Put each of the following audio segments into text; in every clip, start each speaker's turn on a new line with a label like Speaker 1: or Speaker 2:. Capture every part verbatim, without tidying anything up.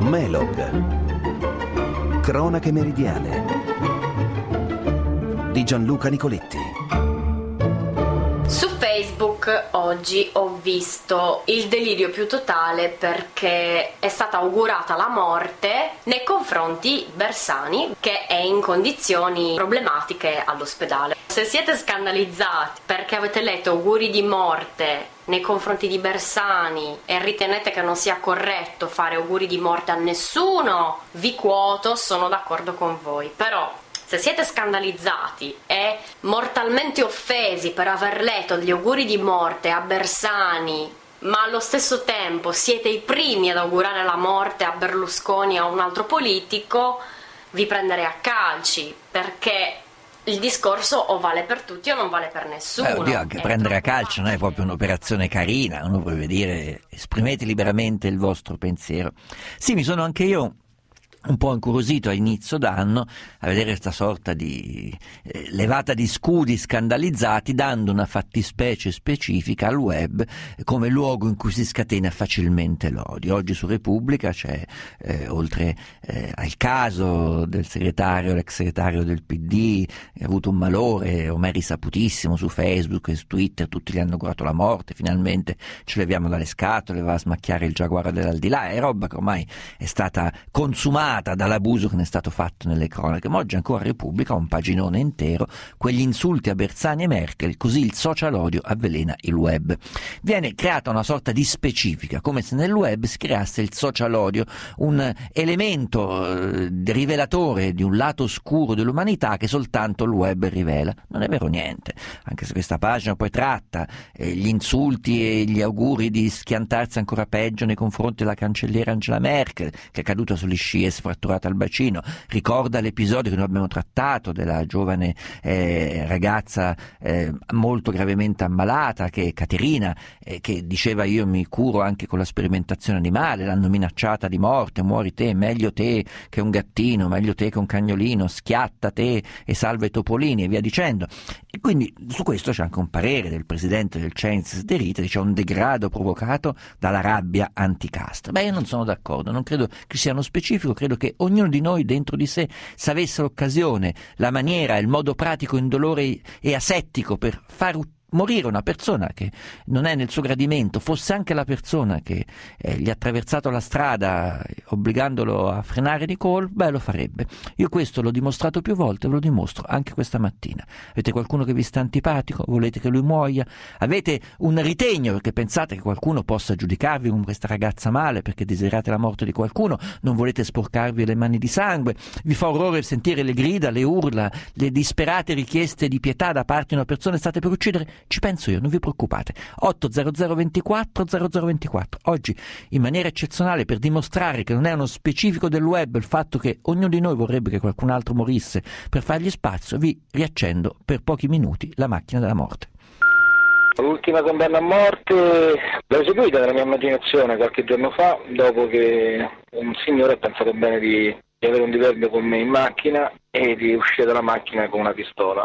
Speaker 1: Melog. Cronache meridiane di Gianluca Nicoletti.
Speaker 2: Su Facebook oggi ho visto il delirio più totale perché è stata augurata la morte nei confronti Bersani, che è in condizioni problematiche all'ospedale. Se siete scandalizzati perché avete letto auguri di morte nei confronti di Bersani e ritenete che non sia corretto fare auguri di morte a nessuno, vi quoto, sono d'accordo con voi. Però se siete scandalizzati e mortalmente offesi per aver letto gli auguri di morte a Bersani, ma allo stesso tempo siete i primi ad augurare la morte a Berlusconi o a un altro politico, vi prenderei a calci, perché il discorso o vale per tutti o non vale per nessuno.
Speaker 3: Eh, oddio, anche
Speaker 2: è
Speaker 3: prendere a calcio non è proprio un'operazione carina, uno può dire esprimete liberamente il vostro pensiero. Sì, mi sono anche io un po' incuriosito a inizio d'anno a vedere questa sorta di eh, levata di scudi scandalizzati, dando una fattispecie specifica al web come luogo in cui si scatena facilmente l'odio. Oggi su Repubblica c'è, eh, oltre eh, al caso del segretario, l'ex segretario del P D, che ha avuto un malore ormai risaputissimo su Facebook e su Twitter, tutti gli hanno augurato la morte, finalmente ce leviamo dalle scatole, va a smacchiare il giaguaro dell'aldilà, è roba che ormai è stata consumata dall'abuso che ne è stato fatto nelle cronache. Ma oggi ancora Repubblica, un paginone intero, quegli insulti a Bersani e Merkel, così il social odio avvelena il web. Viene creata una sorta di specifica, come se nel web si creasse il social odio, un elemento eh, rivelatore di un lato oscuro dell'umanità che soltanto il web rivela. Non è vero niente, anche se questa pagina poi tratta eh, gli insulti e gli auguri di schiantarsi ancora peggio nei confronti della cancelliera Angela Merkel, che è caduta sugli sci e fratturata al bacino, ricorda l'episodio che noi abbiamo trattato della giovane eh, ragazza eh, molto gravemente ammalata, che è Caterina, eh, che diceva io mi curo anche con la sperimentazione animale, l'hanno minacciata di morte, muori te, meglio te che un gattino, meglio te che un cagnolino, schiatta te e salva i topolini e via dicendo. E quindi su questo c'è anche un parere del presidente del Censis De Rita, dice un degrado provocato dalla rabbia anticasta. Beh, io non sono d'accordo, non credo che sia uno specifico, credo che ognuno di noi dentro di sé, se avesse l'occasione, la maniera, il modo pratico, indolore e asettico per far morire una persona che non è nel suo gradimento, fosse anche la persona che eh, gli ha attraversato la strada obbligandolo a frenare di colpo, beh, lo farebbe. Io questo l'ho dimostrato più volte, ve lo dimostro anche questa mattina. Avete qualcuno che vi sta antipatico? Volete che lui muoia? Avete un ritegno perché pensate che qualcuno possa giudicarvi con questa ragazza male perché desiderate la morte di qualcuno? Non volete sporcarvi le mani di sangue? Vi fa orrore sentire le grida, le urla, le disperate richieste di pietà da parte di una persona che state per uccidere? Ci penso io, non vi preoccupate. otto zero zero ventiquattro zero zero ventiquattro. Oggi, in maniera eccezionale, per dimostrare che non è uno specifico del web il fatto che ognuno di noi vorrebbe che qualcun altro morisse per fargli spazio, vi riaccendo per pochi minuti la macchina della morte.
Speaker 4: L'ultima condanna a morte l'ho eseguita nella mia immaginazione qualche giorno fa, dopo che un signore ha pensato bene di, di avere un diverbio con me in macchina e di uscire dalla macchina con una pistola.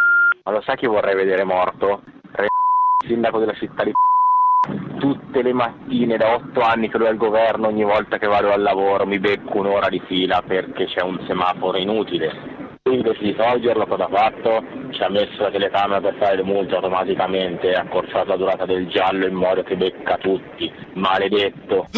Speaker 5: Ma lo sai chi vorrei vedere morto? Re, sindaco della città di tutte le mattine da otto anni che lui è al governo, ogni volta che vado al lavoro mi becco un'ora di fila perché c'è un semaforo inutile. Lui invece di toglierlo cosa ha fatto? Ci ha messo la telecamera per fare le multe automaticamente e ha accorciato la durata del giallo in modo che becca tutti. Maledetto!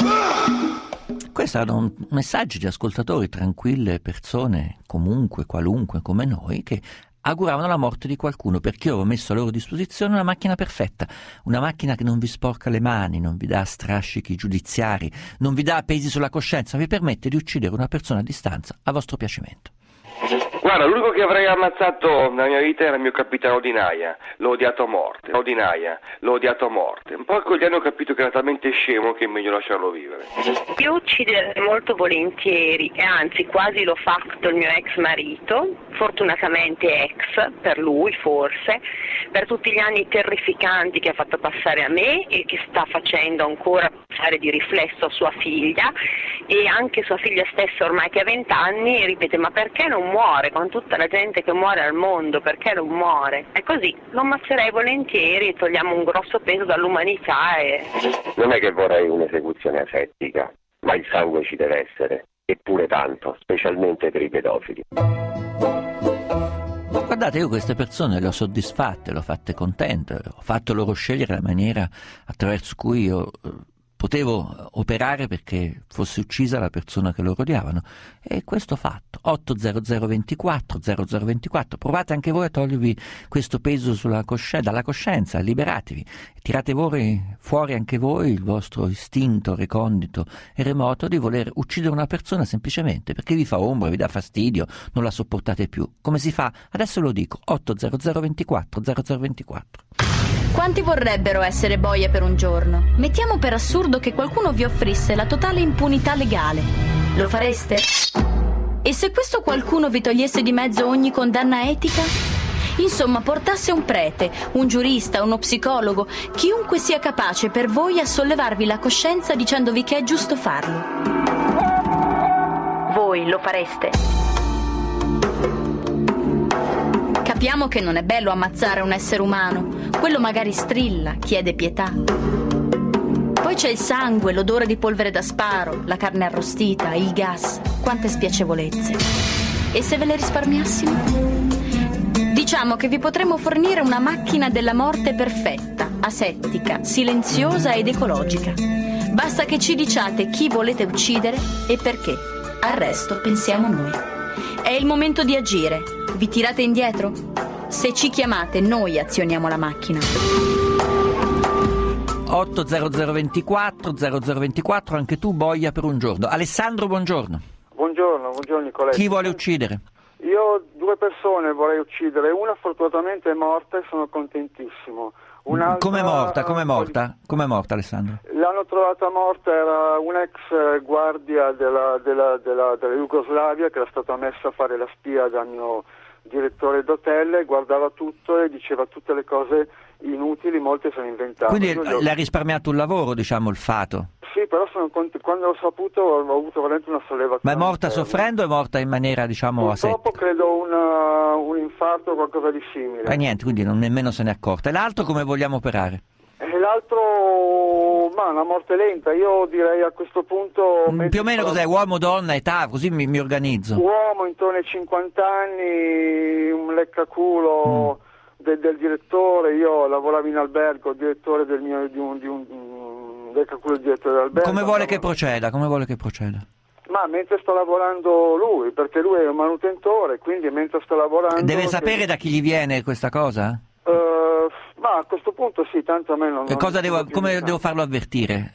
Speaker 3: Questi erano messaggi di ascoltatori, tranquille persone, comunque, qualunque, come noi, che auguravano la morte di qualcuno perché io avevo messo a loro disposizione una macchina perfetta, una macchina che non vi sporca le mani, non vi dà strascichi giudiziari, non vi dà pesi sulla coscienza, vi permette di uccidere una persona a distanza a vostro piacimento.
Speaker 6: Guarda, l'unico che avrei ammazzato nella mia vita era il mio capitano Di Naia, l'ho odiato a morte, l'ho Di Naia, l'ho odiato a morte. Un po' con gli anni ho capito che era talmente scemo che è meglio lasciarlo vivere.
Speaker 7: Io ucciderei molto volentieri, e anzi quasi l'ho fatto il mio ex marito, fortunatamente ex, per lui forse, per tutti gli anni terrificanti che ha fatto passare a me e che sta facendo ancora passare di riflesso a sua figlia, e anche sua figlia stessa ormai che ha vent'anni ripete ma perché non muore? Con tutta la gente che muore al mondo, perché non muore? È così, lo ammazzerei volentieri e togliamo un grosso peso dall'umanità. E
Speaker 5: non è che vorrei un'esecuzione asettica, ma il sangue ci deve essere, eppure tanto, specialmente per i pedofili.
Speaker 3: Guardate, io queste persone le ho soddisfatte, le ho fatte contente, ho fatto loro scegliere la maniera attraverso cui io potevo operare perché fosse uccisa la persona che loro odiavano, e questo fatto. Otto zero zero ventiquattro zero zero ventiquattro, provate anche voi a togliervi questo peso sulla cosci- dalla coscienza, liberatevi, tirate voi, fuori anche voi il vostro istinto recondito e remoto di voler uccidere una persona semplicemente perché vi fa ombra, vi dà fastidio, non la sopportate più. Come si fa? Adesso lo dico. Otto zero zero ventiquattro zero zero ventiquattro.
Speaker 8: Quanti vorrebbero essere boia per un giorno? Mettiamo per assurdo che qualcuno vi offrisse la totale impunità legale. Lo fareste? E se questo qualcuno vi togliesse di mezzo ogni condanna etica? Insomma, portasse un prete, un giurista, uno psicologo, chiunque sia capace per voi a sollevarvi la coscienza dicendovi che è giusto farlo. Voi lo fareste? Capiamo che non è bello ammazzare un essere umano, quello magari strilla, chiede pietà. Poi c'è il sangue, l'odore di polvere da sparo, la carne arrostita, il gas, quante spiacevolezze. E se ve le risparmiassimo? Diciamo che vi potremmo fornire una macchina della morte perfetta, asettica, silenziosa ed ecologica. Basta che ci diciate chi volete uccidere e perché. Al resto pensiamo noi. È il momento di agire. Vi tirate indietro? Se ci chiamate, noi azioniamo la macchina.
Speaker 3: otto zero zero ventiquattro zero zero ventiquattro, anche tu boia per un giorno. Alessandro, buongiorno.
Speaker 9: Buongiorno, buongiorno Nicoletto.
Speaker 3: Chi vuole uccidere?
Speaker 9: Io due persone vorrei uccidere, una fortunatamente è morta e sono contentissimo. Un'altra,
Speaker 3: come è morta? Come è morta? Come è morta, Alessandro?
Speaker 9: L'hanno trovata morta, era un'ex guardia della, della, della, della Jugoslavia che era stata messa a fare la spia dal mio direttore d'hotel, guardava tutto e diceva tutte le cose inutili, molte sono inventate.
Speaker 3: Quindi
Speaker 9: Io
Speaker 3: le ha risparmiato un lavoro, diciamo, il fato?
Speaker 9: Sì, però sono cont- quando ho saputo ho avuto veramente una sollevazione.
Speaker 3: Ma è morta interna. Soffrendo o è morta in maniera, diciamo, asettica?
Speaker 9: Purtroppo credo una, un infarto o qualcosa di simile.
Speaker 3: E niente, quindi non nemmeno se ne è accorta. E l'altro come vogliamo operare?
Speaker 9: E l'altro, ma una morte lenta, io direi a questo punto...
Speaker 3: Mm, più o meno cos'è? Uomo, donna, età, così mi, mi organizzo.
Speaker 9: Uomo intorno ai cinquanta anni, un leccaculo mm. del, del direttore, io lavoravo in albergo, direttore del mio, di un... Di un leccaculo il direttore dell'albergo.
Speaker 3: Come vuole che proceda? Come vuole che proceda?
Speaker 9: Ma mentre sto lavorando lui, perché lui è un manutentore, quindi mentre sto lavorando...
Speaker 3: Deve sapere che... da chi gli viene questa cosa?
Speaker 9: Uh, ma a questo punto sì, tanto a me non...
Speaker 3: E cosa devo, come devo farlo avvertire?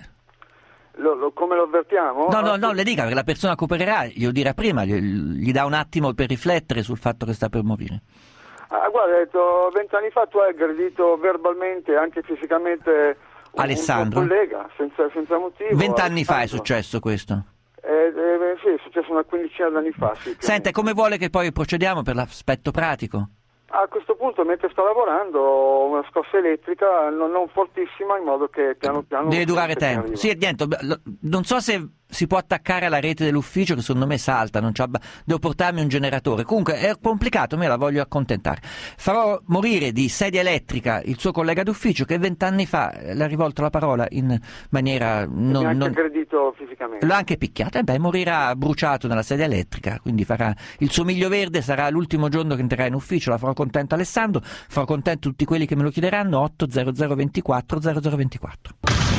Speaker 9: Lo, lo, come lo avvertiamo?
Speaker 3: No, no, no, le dica, perché la persona che opererà, glielo dirà prima, gli, gli dà un attimo per riflettere sul fatto che sta per morire.
Speaker 9: Ah, guarda, ho detto, vent'anni fa tu hai aggredito verbalmente e anche fisicamente...
Speaker 3: Alessandro?
Speaker 9: Un collega, senza, senza motivo.
Speaker 3: Vent'anni fa è successo questo?
Speaker 9: Eh, eh, sì, è successo una quindicina d'anni fa. Sì,
Speaker 3: Senta, come vuole che poi procediamo per l'aspetto pratico?
Speaker 9: A questo punto, mentre sto lavorando, una scossa elettrica non, non fortissima, in modo che piano piano...
Speaker 3: Deve durare tempo. Sì, niente, non so se si può attaccare alla rete dell'ufficio, che secondo me salta, non c'ha... devo portarmi un generatore. Comunque è complicato, me la voglio accontentare. Farò morire di sedia elettrica il suo collega d'ufficio che vent'anni fa le ha rivolto la parola in maniera... Non,
Speaker 9: mi ha anche
Speaker 3: non...
Speaker 9: aggredito fisicamente.
Speaker 3: L'ha anche picchiato, e beh, morirà bruciato nella sedia elettrica, quindi farà il suo miglio verde, sarà l'ultimo giorno che entrerà in ufficio, la farò contento Alessandro, farò contento tutti quelli che me lo chiederanno. Otto zero zero ventiquattro zero zero ventiquattro.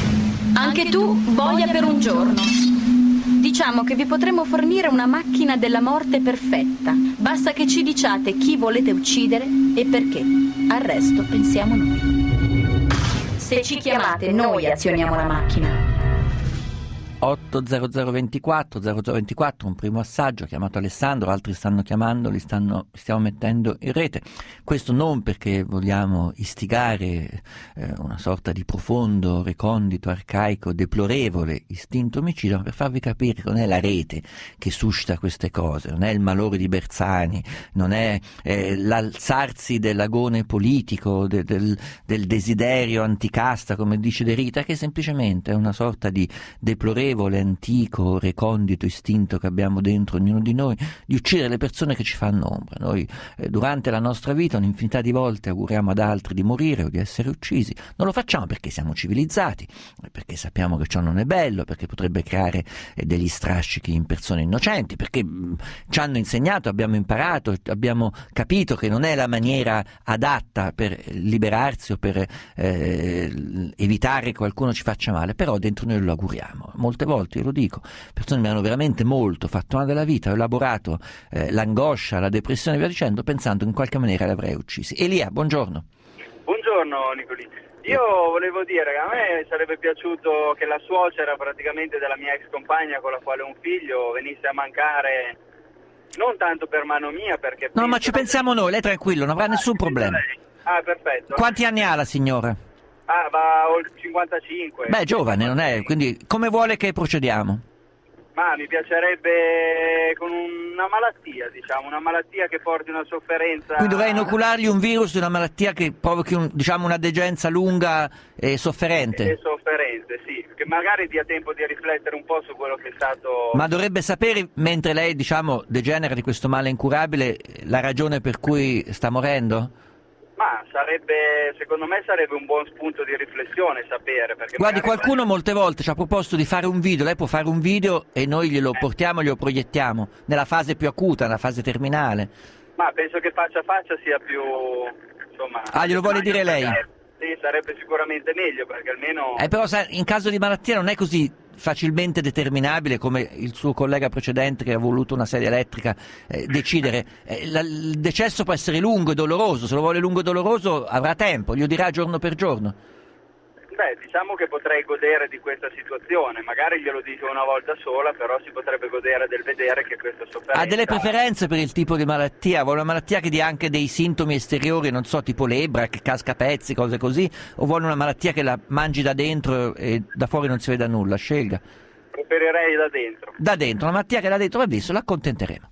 Speaker 8: Anche tu boia per un giorno. Diciamo che vi potremo fornire una macchina della morte perfetta. Basta che ci diciate chi volete uccidere e perché. Al resto pensiamo noi. Se ci chiamate, noi azioniamo la macchina.
Speaker 3: otto zero zero ventiquattro zero zero ventiquattro, un primo assaggio, ha chiamato Alessandro, altri stanno chiamando, li, stanno, li stiamo mettendo in rete. Questo non perché vogliamo istigare eh, una sorta di profondo, recondito, arcaico, deplorevole istinto omicida, ma per farvi capire che non è la rete che suscita queste cose, non è il malore di Bersani, non è eh, l'alzarsi dell'agone politico, de, del, del desiderio anticasta, come dice De Rita, che semplicemente è una sorta di deplorevole mutevole, antico, recondito istinto che abbiamo dentro ognuno di noi di uccidere le persone che ci fanno ombra. Noi eh, durante la nostra vita un'infinità di volte auguriamo ad altri di morire o di essere uccisi. Non lo facciamo perché siamo civilizzati, perché sappiamo che ciò non è bello, perché potrebbe creare eh, degli strascichi in persone innocenti, perché mh, ci hanno insegnato, abbiamo imparato, abbiamo capito che non è la maniera adatta per liberarsi o per eh, evitare che qualcuno ci faccia male, però dentro noi lo auguriamo. Molte volte, io lo dico, persone mi hanno veramente molto fatto male della vita, ho elaborato eh, l'angoscia, la depressione e via dicendo, pensando che in qualche maniera li avrei uccisi. Elia, buongiorno.
Speaker 10: Buongiorno Nicolì. Io volevo dire che a me sarebbe piaciuto che la suocera praticamente della mia ex compagna con la quale ho un figlio venisse a mancare, non tanto per mano mia, perché...
Speaker 3: No, ma ci pensiamo noi, lei tranquillo, non avrà ah, nessun problema.
Speaker 10: Lei. Ah, perfetto.
Speaker 3: Quanti anni ha la signora?
Speaker 10: Ah, va al cinquantacinque.
Speaker 3: Beh, giovane, non è, quindi come vuole che procediamo?
Speaker 10: Ma mi piacerebbe con una malattia, diciamo, una malattia che porti una sofferenza...
Speaker 3: Quindi dovrei inoculargli un virus di una malattia che provochi, un, diciamo, una degenza lunga e sofferente.
Speaker 10: E sofferente, sì, che magari dia tempo di riflettere un po' su quello che è stato...
Speaker 3: Ma dovrebbe sapere, mentre lei, diciamo, degenera di questo male incurabile, la ragione per cui sta morendo?
Speaker 10: Ma sarebbe, secondo me sarebbe un buon spunto di riflessione sapere, perché
Speaker 3: guardi, qualcuno poi... molte volte ci ha proposto di fare un video, lei può fare un video e noi glielo eh. portiamo, glielo proiettiamo nella fase più acuta, nella fase terminale.
Speaker 10: Ma penso che faccia a faccia sia più, insomma...
Speaker 3: Ah, glielo vuole dire lei?
Speaker 10: Sì, sarebbe sicuramente meglio, perché almeno...
Speaker 3: Eh, però sa, in caso di malattia non è così facilmente determinabile come il suo collega precedente che ha voluto una sedia elettrica eh, decidere. Eh, la, il decesso può essere lungo e doloroso, se lo vuole lungo e doloroso avrà tempo, glielo dirà giorno per giorno.
Speaker 10: Beh, diciamo che potrei godere di questa situazione, magari glielo dico una volta sola, però si potrebbe godere del vedere che questa sofferenza...
Speaker 3: Ha delle preferenze per il tipo di malattia? Vuole una malattia che dia anche dei sintomi esteriori, non so, tipo lebbra, che casca a pezzi, cose così, o vuole una malattia che la mangi da dentro e da fuori non si veda nulla? Scelga.
Speaker 10: Preferirei da dentro.
Speaker 3: Da dentro, una malattia che da dentro va visto, l'accontenteremo.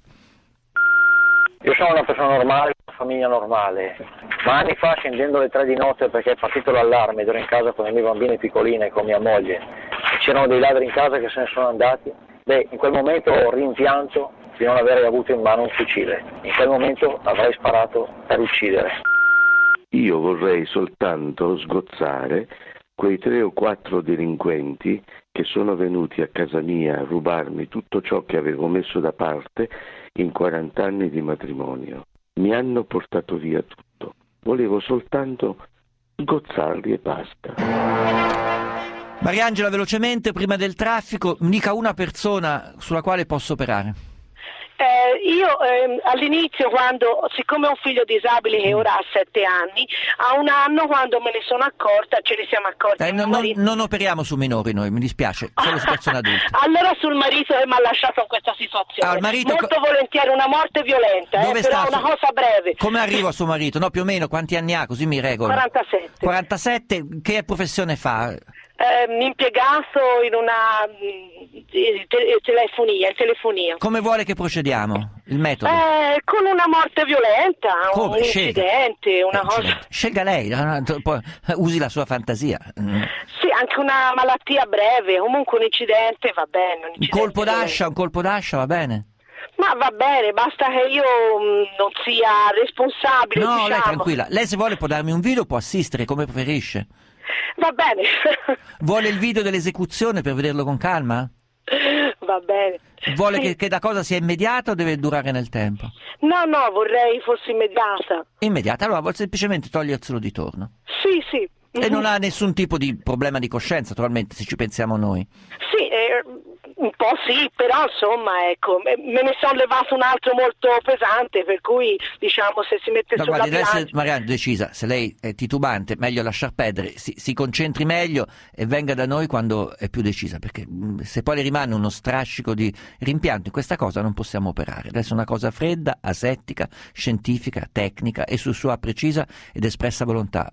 Speaker 11: Io sono una persona normale, una famiglia normale, ma anni fa, scendendo alle tre di notte perché è partito l'allarme ed ero in casa con le mie bambine piccoline e con mia moglie, e c'erano dei ladri in casa che se ne sono andati, beh, in quel momento ho rimpianto di non aver avuto in mano un fucile, in quel momento avrei sparato per uccidere.
Speaker 12: Io vorrei soltanto sgozzare quei tre o quattro delinquenti che sono venuti a casa mia a rubarmi tutto ciò che avevo messo da parte in quaranta anni di matrimonio. Mi hanno portato via tutto. Volevo soltanto sgozzarli e basta.
Speaker 3: Mariangela, velocemente, prima del traffico, mi dica una persona sulla quale posso operare.
Speaker 13: Eh, io eh, all'inizio, quando, siccome ho un figlio disabile che ora ha sette anni, a un anno quando me ne sono accorta, ce ne siamo accorti.
Speaker 3: Eh, non, non, non operiamo su minori noi, mi dispiace, solo su persone adulte.
Speaker 13: Allora sul marito che mi ha lasciato in questa situazione,
Speaker 3: ah, marito...
Speaker 13: molto volentieri una morte violenta,
Speaker 3: Dove
Speaker 13: eh,
Speaker 3: sta?
Speaker 13: però una cosa breve.
Speaker 3: Come arrivo a suo marito? No, più o meno, quanti anni ha, così mi regolo.
Speaker 13: quarantasette.
Speaker 3: quarantasette, che professione fa?
Speaker 13: Eh, impiegato in una te- telefonia, in telefonia.
Speaker 3: Come vuole che procediamo? Il metodo?
Speaker 13: Eh, con una morte violenta,
Speaker 3: Come?
Speaker 13: un
Speaker 3: Scelga.
Speaker 13: incidente, una
Speaker 3: eh,
Speaker 13: cosa...
Speaker 3: Scelga lei, usi la sua fantasia. Mm.
Speaker 13: Sì, anche una malattia breve, comunque un incidente va bene. Un,
Speaker 3: un colpo d'ascia, un colpo d'ascia va bene?
Speaker 13: Ma va bene, basta che io mh, non sia responsabile.
Speaker 3: No,
Speaker 13: diciamo.
Speaker 3: Lei tranquilla, lei se vuole può darmi un video, può assistere come preferisce.
Speaker 13: Va bene.
Speaker 3: Vuole il video dell'esecuzione per vederlo con calma?
Speaker 13: Va bene.
Speaker 3: Vuole che, che la cosa sia immediata o deve durare nel tempo?
Speaker 13: No, no, vorrei fosse immediata.
Speaker 3: Immediata, allora vuole semplicemente toglierselo di torno.
Speaker 13: Sì, sì.
Speaker 3: E mm-hmm. non ha nessun tipo di problema di coscienza, naturalmente, se ci pensiamo noi.
Speaker 13: Sì, eh, un po' sì, però insomma, ecco, me ne sono levato un altro molto pesante, per cui diciamo se si mette
Speaker 3: no,
Speaker 13: sulla
Speaker 3: guardi,
Speaker 13: bilancia...
Speaker 3: deve essere magari decisa, se lei è titubante, meglio lasciar perdere, si, si concentri meglio e venga da noi quando è più decisa, perché mh, se poi le rimane uno strascico di rimpianto in questa cosa non possiamo operare. Deve essere una cosa fredda, asettica, scientifica, tecnica e su sua precisa ed espressa volontà.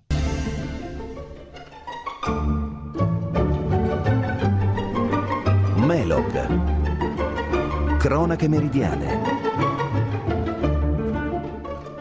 Speaker 1: Melog. Cronache meridiane.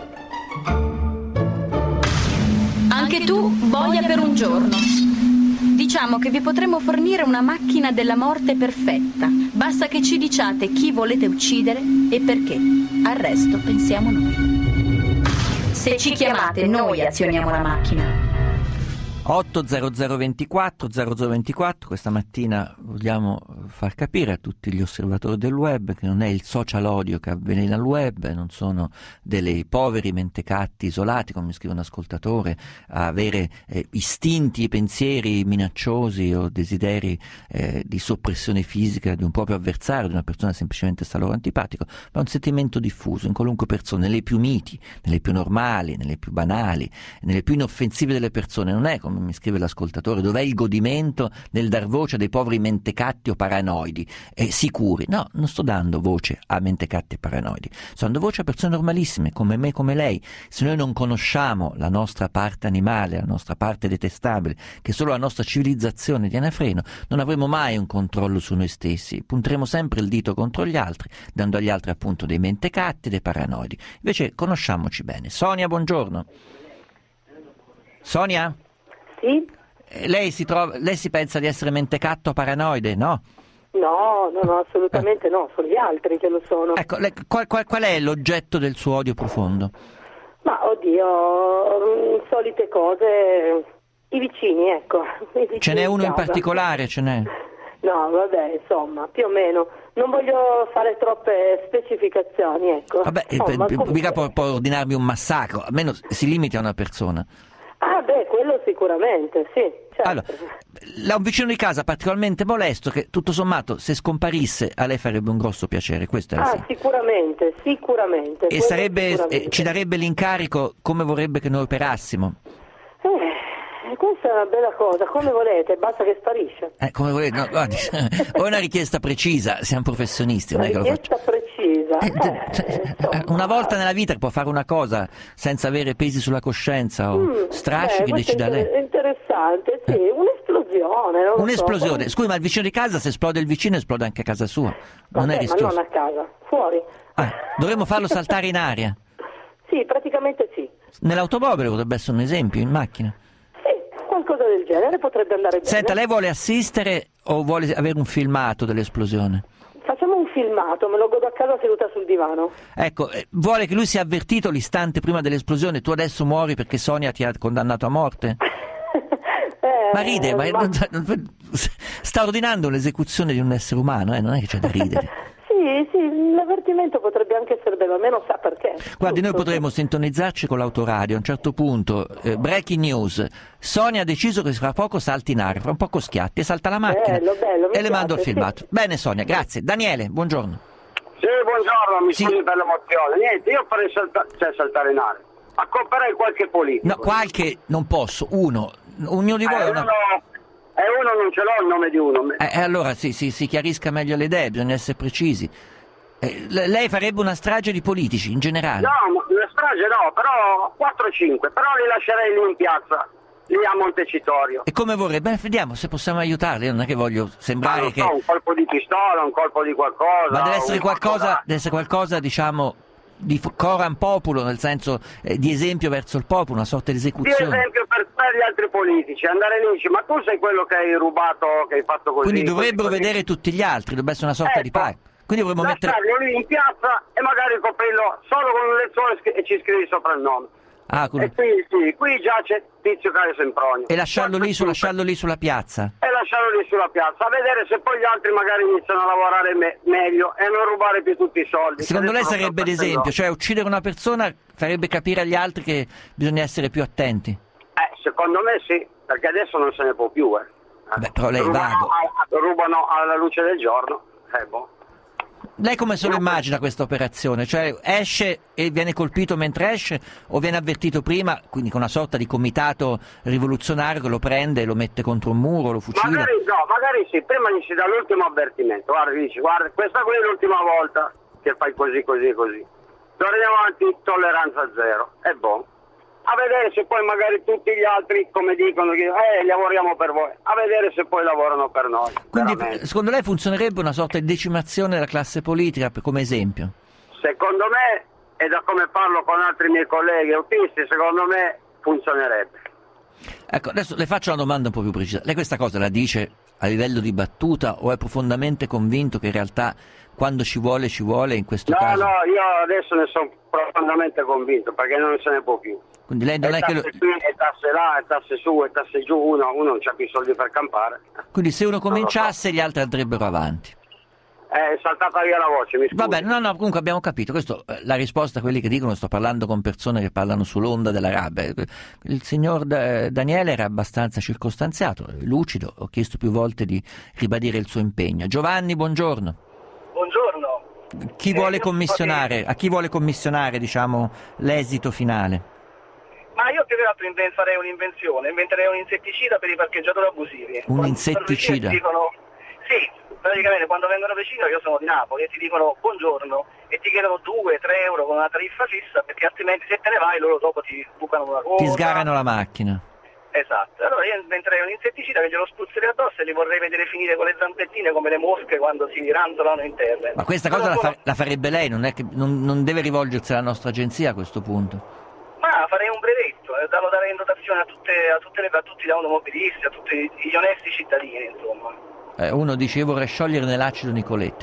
Speaker 8: Anche tu boia per un giorno. Diciamo che vi potremo fornire una macchina della morte perfetta. Basta che ci diciate chi volete uccidere e perché. Al resto pensiamo noi. Se ci chiamate, noi azioniamo la macchina.
Speaker 3: otto zero zero ventiquattro zero zero ventiquattro, questa mattina vogliamo far capire a tutti gli osservatori del web che non è il social odio che avvelena il web, non sono dei poveri mentecatti isolati, come scrive un ascoltatore, a avere eh, istinti e pensieri minacciosi o desideri eh, di soppressione fisica di un proprio avversario, di una persona semplicemente sta loro antipatico, ma è un sentimento diffuso in qualunque persona, nelle più miti, nelle più normali, nelle più banali, nelle più inoffensive delle persone. Non è, come mi scrive l'ascoltatore, dov'è il godimento nel dar voce a dei poveri mentecatti o paranoidi eh, sicuri? No, non sto dando voce a mentecatti e paranoidi, sto dando voce a persone normalissime come me, come lei. Se noi non conosciamo la nostra parte animale, la nostra parte detestabile, che solo la nostra civilizzazione tiene a freno, non avremo mai un controllo su noi stessi, punteremo sempre il dito contro gli altri, dando agli altri appunto dei mentecatti e dei paranoidi. Invece conosciamoci bene. Sonia, buongiorno. Sonia?
Speaker 14: Sì?
Speaker 3: Lei si, trova, lei si pensa di essere mentecatto o paranoide, no?
Speaker 14: No, no, no, assolutamente eh. no, sono gli altri che lo sono.
Speaker 3: Ecco, lei, qual, qual, qual è l'oggetto del suo odio profondo?
Speaker 14: Ma oddio, mh, solite cose, i vicini, ecco. I vicini
Speaker 3: ce n'è uno in,
Speaker 14: in
Speaker 3: particolare, ce n'è?
Speaker 14: No, vabbè, insomma, più o meno. Non voglio fare troppe specificazioni, ecco.
Speaker 3: Vabbè,
Speaker 14: insomma,
Speaker 3: per, mica può, può ordinarmi un massacro, almeno si limiti a una persona.
Speaker 14: Ah beh, quello sicuramente, sì, certo.
Speaker 3: Allora, ha un vicino di casa particolarmente molesto che tutto sommato se scomparisse a lei farebbe un grosso piacere, questo è
Speaker 14: Ah,
Speaker 3: sì.
Speaker 14: sicuramente, sicuramente.
Speaker 3: E sarebbe,
Speaker 14: sicuramente.
Speaker 3: Eh, ci darebbe l'incarico come vorrebbe che noi operassimo.
Speaker 14: Eh, questa è una bella cosa, come volete, basta che sparisce.
Speaker 3: Eh, come volete, no, guardi, o è una richiesta precisa, siamo professionisti, non
Speaker 14: Una
Speaker 3: è che lo faccio.
Speaker 14: richiesta precisa.
Speaker 3: Eh, eh, una volta nella vita può fare una cosa senza avere pesi sulla coscienza o
Speaker 14: Mm,
Speaker 3: strascichi,
Speaker 14: beh,
Speaker 3: decida
Speaker 14: questo è
Speaker 3: lei.
Speaker 14: interessante, sì, un'esplosione. non lo
Speaker 3: Un'esplosione,
Speaker 14: so.
Speaker 3: scusi, ma il vicino di casa, se esplode il vicino, esplode anche a casa sua. Non
Speaker 14: Vabbè,
Speaker 3: è
Speaker 14: ma
Speaker 3: rischioso.
Speaker 14: non a casa, fuori.
Speaker 3: Ah, dovremmo farlo saltare in aria.
Speaker 14: Sì, praticamente sì.
Speaker 3: Nell'automobile potrebbe essere un esempio, in macchina.
Speaker 14: Qualcosa del genere potrebbe andare bene.
Speaker 3: Senta, lei vuole assistere o vuole avere un filmato dell'esplosione?
Speaker 14: Facciamo un filmato, me lo godo a casa seduta sul divano.
Speaker 3: Ecco, eh, vuole che lui sia avvertito l'istante prima dell'esplosione, tu adesso muori perché Sonia ti ha condannato a morte?
Speaker 14: eh,
Speaker 3: Ma ride, ma,
Speaker 14: ma...
Speaker 3: sta ordinando l'esecuzione di un essere umano, eh? Non è che c'è da ridere.
Speaker 14: Sì, sì, l'avvertimento potrebbe anche essere bello, almeno sa perché.
Speaker 3: Guardi, noi
Speaker 14: Giusto?
Speaker 3: potremmo sintonizzarci con l'autoradio, a un certo punto, eh, breaking news, Sonia ha deciso che fra poco salti in aria, fra un poco schiatti e salta la macchina
Speaker 14: Bello, bello, mi
Speaker 3: e le mando il
Speaker 14: piace,
Speaker 3: filmato.
Speaker 14: sì.
Speaker 3: Bene Sonia, grazie. Daniele, buongiorno.
Speaker 15: Sì, buongiorno, mi
Speaker 3: Sì.
Speaker 15: scusi per l'emozione. Niente, io farei salta- cioè, saltare in aria. Accoperei qualche politico.
Speaker 3: No, qualche non posso, uno, ognuno di voi
Speaker 15: Eh,
Speaker 3: è una...
Speaker 15: uno, e uno non ce l'ho il nome di uno.
Speaker 3: Eh, eh, allora sì, sì, si chiarisca meglio le idee, bisogna essere precisi. Eh, l- lei farebbe una strage di politici in generale?
Speaker 15: No, una strage no, però quattro cinque, però li lascerei lì in piazza, lì a Montecitorio.
Speaker 3: E come vorrebbe? Beh, vediamo se possiamo aiutarli, non è che voglio sembrare
Speaker 15: non
Speaker 3: che...
Speaker 15: so, un colpo di pistola, un colpo di qualcosa.
Speaker 3: Ma deve essere
Speaker 15: un
Speaker 3: qualcosa,
Speaker 15: qualcosa-
Speaker 3: deve essere qualcosa, diciamo, di f- coram populo, nel senso eh, di esempio verso il popolo, una sorta di
Speaker 15: Di
Speaker 3: esecuzione.
Speaker 15: esempio per, per gli altri politici, andare lì e dici, ma tu sei quello che hai rubato, che hai fatto così.
Speaker 3: Quindi dovrebbero
Speaker 15: così, così.
Speaker 3: vedere tutti gli altri, dovrebbe essere una sorta
Speaker 15: Ecco.
Speaker 3: di pace. Quindi dovremmo mettere...
Speaker 15: Lasciarlo lì in piazza e magari coprirlo solo con un lenzuolo e scri- e ci scrivi sopra il nome.
Speaker 3: Ah, con-
Speaker 15: E qui sì, qui già c'è Tizio Caio Sempronio.
Speaker 3: E lasciarlo lì, su, lasciarlo lì sulla piazza.
Speaker 15: E lasciarlo lì sulla piazza, a vedere se poi gli altri magari iniziano a lavorare me- meglio e non rubare più tutti i soldi.
Speaker 3: Secondo lei
Speaker 15: Adesso non
Speaker 3: sarebbe
Speaker 15: sto
Speaker 3: d'esempio,
Speaker 15: facendo-
Speaker 3: cioè uccidere una persona farebbe capire agli altri che bisogna essere più attenti.
Speaker 15: Eh, secondo me sì, perché adesso non se ne può più, eh.
Speaker 3: Beh, però lei è
Speaker 15: rubano,
Speaker 3: vago.
Speaker 15: a- rubano alla luce del giorno, eh boh.
Speaker 3: Lei come se lo immagina questa operazione? Cioè esce e viene colpito mentre esce o viene avvertito prima, quindi con una sorta di comitato rivoluzionario che lo prende e lo mette contro un muro, lo fucila?
Speaker 15: Magari no, magari sì, prima gli si dà l'ultimo avvertimento, guarda, gli dici, guarda, questa qui è l'ultima volta che fai così, così, così. D'ora in avanti tolleranza zero, è buono. A vedere se poi magari tutti gli altri, come dicono, che, eh, lavoriamo per voi, a vedere se poi lavorano per noi.
Speaker 3: Quindi
Speaker 15: veramente.
Speaker 3: secondo lei funzionerebbe una sorta di decimazione della classe politica per- come esempio?
Speaker 15: Secondo me, e da come parlo con altri miei colleghi autisti, secondo me funzionerebbe.
Speaker 3: Ecco, adesso le faccio una domanda un po' più precisa. Lei questa cosa la dice a livello di battuta o è profondamente convinto che in realtà quando ci vuole ci vuole in questo
Speaker 15: no,
Speaker 3: caso?
Speaker 15: No, io adesso ne sono profondamente convinto perché non se ne può più.
Speaker 3: Quindi lei non
Speaker 15: e
Speaker 3: è che lo...
Speaker 15: qui, e tasse là, e tasse su, e tasse giù, uno, uno non c'ha più soldi per campare.
Speaker 3: Quindi se uno cominciasse so. Gli altri andrebbero avanti.
Speaker 15: È saltata via la voce, mi scusi.
Speaker 3: Va bene, no, no, comunque abbiamo capito. Questo, la risposta a quelli che dicono sto parlando con persone che parlano sull'onda della rabbia. Il signor da- Daniele era abbastanza circostanziato, lucido, ho chiesto più volte di ribadire il suo impegno. Giovanni, buongiorno.
Speaker 16: Buongiorno.
Speaker 3: Chi vuole commissionare, a chi vuole commissionare, diciamo, l'esito finale?
Speaker 16: Ma io più che altro inven- farei un'invenzione, inventerei un insetticida per i parcheggiatori abusivi.
Speaker 3: Un insetticida?
Speaker 16: Dicono, sì. Praticamente quando vengono vicino, io sono di Napoli, e ti dicono buongiorno e ti chiedono due tre euro con una tariffa fissa, perché altrimenti se te ne vai loro dopo ti bucano una coda.
Speaker 3: Ti sgarano la macchina.
Speaker 16: Esatto, allora io inventerei un insetticida che glielo spruzzerei addosso e li vorrei vedere finire con le zampettine come le mosche quando si ranzolano in terra.
Speaker 3: Ma questa cosa la, fa- la farebbe lei, non è che non, non deve rivolgersi alla nostra agenzia a questo punto?
Speaker 16: Ma farei un brevetto, eh, da dare in dotazione a, tutte, a, tutte le, a tutti gli automobilisti, a tutti gli onesti cittadini, insomma.
Speaker 3: Uno dice io vorrei scioglierne l'acido Nicoletti.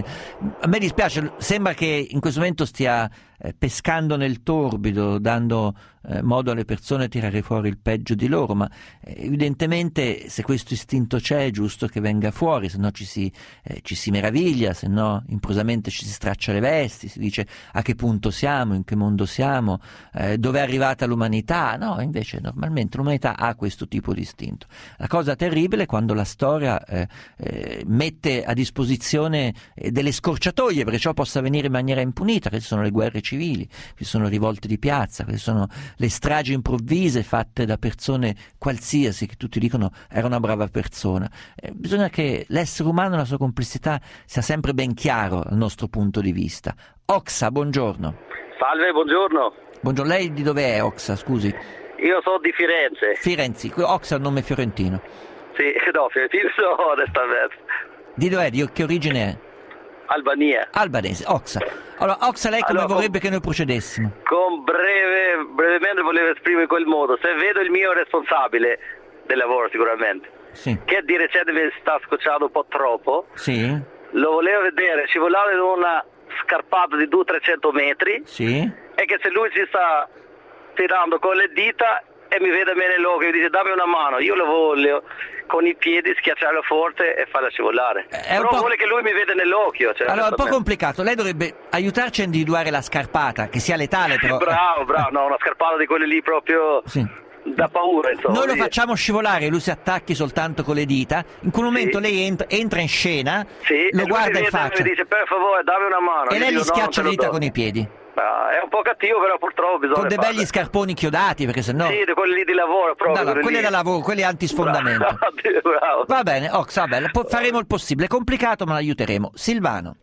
Speaker 3: A me dispiace, sembra che in questo momento stia pescando nel torbido, dando eh, modo alle persone a tirare fuori il peggio di loro, ma eh, evidentemente se questo istinto c'è è giusto che venga fuori, se no ci si, eh, ci si meraviglia, se no improvvisamente ci si straccia le vesti, si dice a che punto siamo, in che mondo siamo, eh, dove è arrivata l'umanità. No, invece normalmente l'umanità ha questo tipo di istinto. La cosa terribile è quando la storia eh, eh, mette a disposizione eh, delle scorciatoie perché ciò possa avvenire in maniera impunita. Queste sono le guerre civili, queste sono rivolte di piazza, queste sono le stragi improvvise fatte da persone qualsiasi che tutti dicono era una brava persona. Eh, bisogna che l'essere umano nella sua complessità sia sempre ben chiaro dal nostro punto di vista. Oxa, buongiorno.
Speaker 17: Salve, buongiorno.
Speaker 3: Buongiorno, lei di dove è Oxa, scusi?
Speaker 17: Io sono di Firenze.
Speaker 3: Firenze, Oxa è un nome fiorentino.
Speaker 17: Sì, no, fiorentino no, onestamente.
Speaker 3: Di dov'è? Di che origine è?
Speaker 17: Albania.
Speaker 3: Albanese, Oxa. Allora, Oxa, lei come allora, vorrebbe con, che noi procedessimo?
Speaker 17: Con breve, brevemente volevo esprimere in quel modo. Se vedo il mio responsabile del lavoro sicuramente,
Speaker 3: sì,
Speaker 17: che di recente mi sta scocciando un po' troppo,
Speaker 3: sì,
Speaker 17: lo volevo vedere, ci voleva una scarpata di duecento trecento metri,
Speaker 3: sì,
Speaker 17: e che se lui ci sta tirando con le dita e mi vede bene l'occhio e dice dammi una mano, io lo voglio con i piedi schiacciarlo forte e farla scivolare.
Speaker 3: È
Speaker 17: Però
Speaker 3: po'...
Speaker 17: vuole che lui mi veda nell'occhio. Cioè,
Speaker 3: allora è un po' complicato, lei dovrebbe aiutarci a individuare la scarpata, che sia letale però.
Speaker 17: Bravo, bravo, no, una scarpata di quelle lì proprio
Speaker 3: sì,
Speaker 17: da paura, insomma.
Speaker 3: Noi lo facciamo scivolare, lui si attacchi soltanto con le dita, in quel momento sì, lei entra, entra in scena,
Speaker 17: sì,
Speaker 3: lo guarda in faccia
Speaker 17: e mi dice per favore dammi una mano.
Speaker 3: E
Speaker 17: io
Speaker 3: lei
Speaker 17: dico,
Speaker 3: gli schiaccia
Speaker 17: no,
Speaker 3: le dita
Speaker 17: do.
Speaker 3: con i piedi.
Speaker 17: Ah, è un po' cattivo, però purtroppo bisogna
Speaker 3: con dei
Speaker 17: farle.
Speaker 3: Begli scarponi chiodati, perché sennò
Speaker 17: sì, quelli lì di lavoro proprio.
Speaker 3: No, no, quelli da lavoro, quelli antisfondamento.
Speaker 17: Bravo, bravo.
Speaker 3: Va bene, Ox, va bene, faremo il possibile, è complicato ma l'aiuteremo. Silvano.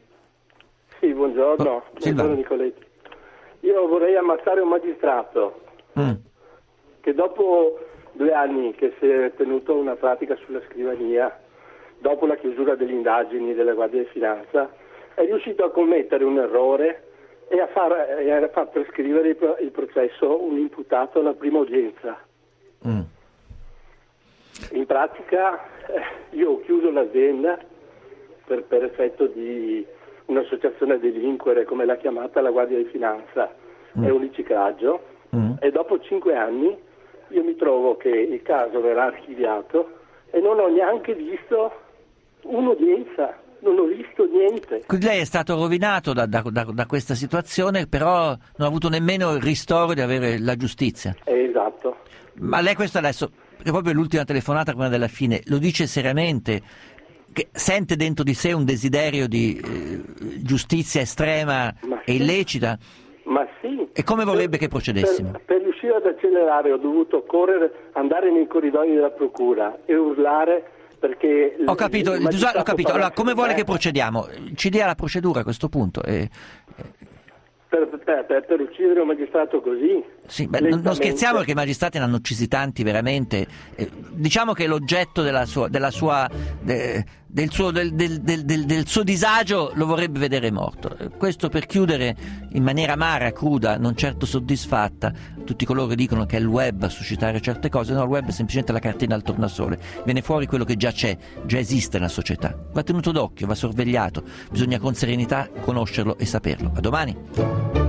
Speaker 18: Sì, buongiorno,
Speaker 3: oh,
Speaker 18: buongiorno Nicoletti. Io vorrei ammazzare un magistrato
Speaker 3: mm.
Speaker 18: che dopo due anni che si è tenuto una pratica sulla scrivania, dopo la chiusura delle indagini della Guardia di Finanza, è riuscito a commettere un errore e a far, e a far prescrivere il, il processo un imputato alla prima udienza.
Speaker 3: Mm.
Speaker 18: In pratica eh, io ho chiuso l'azienda per, per effetto di un'associazione a delinquere, come l'ha chiamata la Guardia di Finanza,
Speaker 3: mm.
Speaker 18: è un riciclaggio, mm. e dopo cinque anni io mi trovo che il caso verrà archiviato e non ho neanche visto un'udienza. Non ho visto niente.
Speaker 3: Quindi lei è stato rovinato da, da, da, da questa situazione, però non ha avuto nemmeno il ristoro di avere la giustizia.
Speaker 18: Eh, esatto.
Speaker 3: Ma lei questo adesso, che proprio l'ultima telefonata prima della fine, lo dice seriamente? Che sente dentro di sé un desiderio di eh, giustizia estrema
Speaker 18: Ma
Speaker 3: e
Speaker 18: sì.
Speaker 3: illecita?
Speaker 18: Ma sì.
Speaker 3: E come vorrebbe
Speaker 18: per,
Speaker 3: che procedessimo?
Speaker 18: Per, per riuscire ad accelerare ho dovuto correre, andare nei corridoi della procura e urlare. Perché
Speaker 3: ho capito, ho capito. Allora, come vuole che procediamo? Ci dia la procedura a questo punto. E...
Speaker 18: Per, per, per, per uccidere un magistrato così?
Speaker 3: Sì, beh, non, non scherziamo perché i magistrati ne hanno uccisi tanti veramente. Eh, diciamo che l'oggetto della sua, della sua, de, del suo, del, del, del, del suo disagio lo vorrebbe vedere morto. Questo per chiudere in maniera amara, cruda, non certo soddisfatta tutti coloro che dicono che è il web a suscitare certe cose. No, il web è semplicemente la cartina al tornasole, viene fuori quello che già c'è, già esiste nella società, va tenuto d'occhio, va sorvegliato, bisogna con serenità conoscerlo e saperlo. A domani.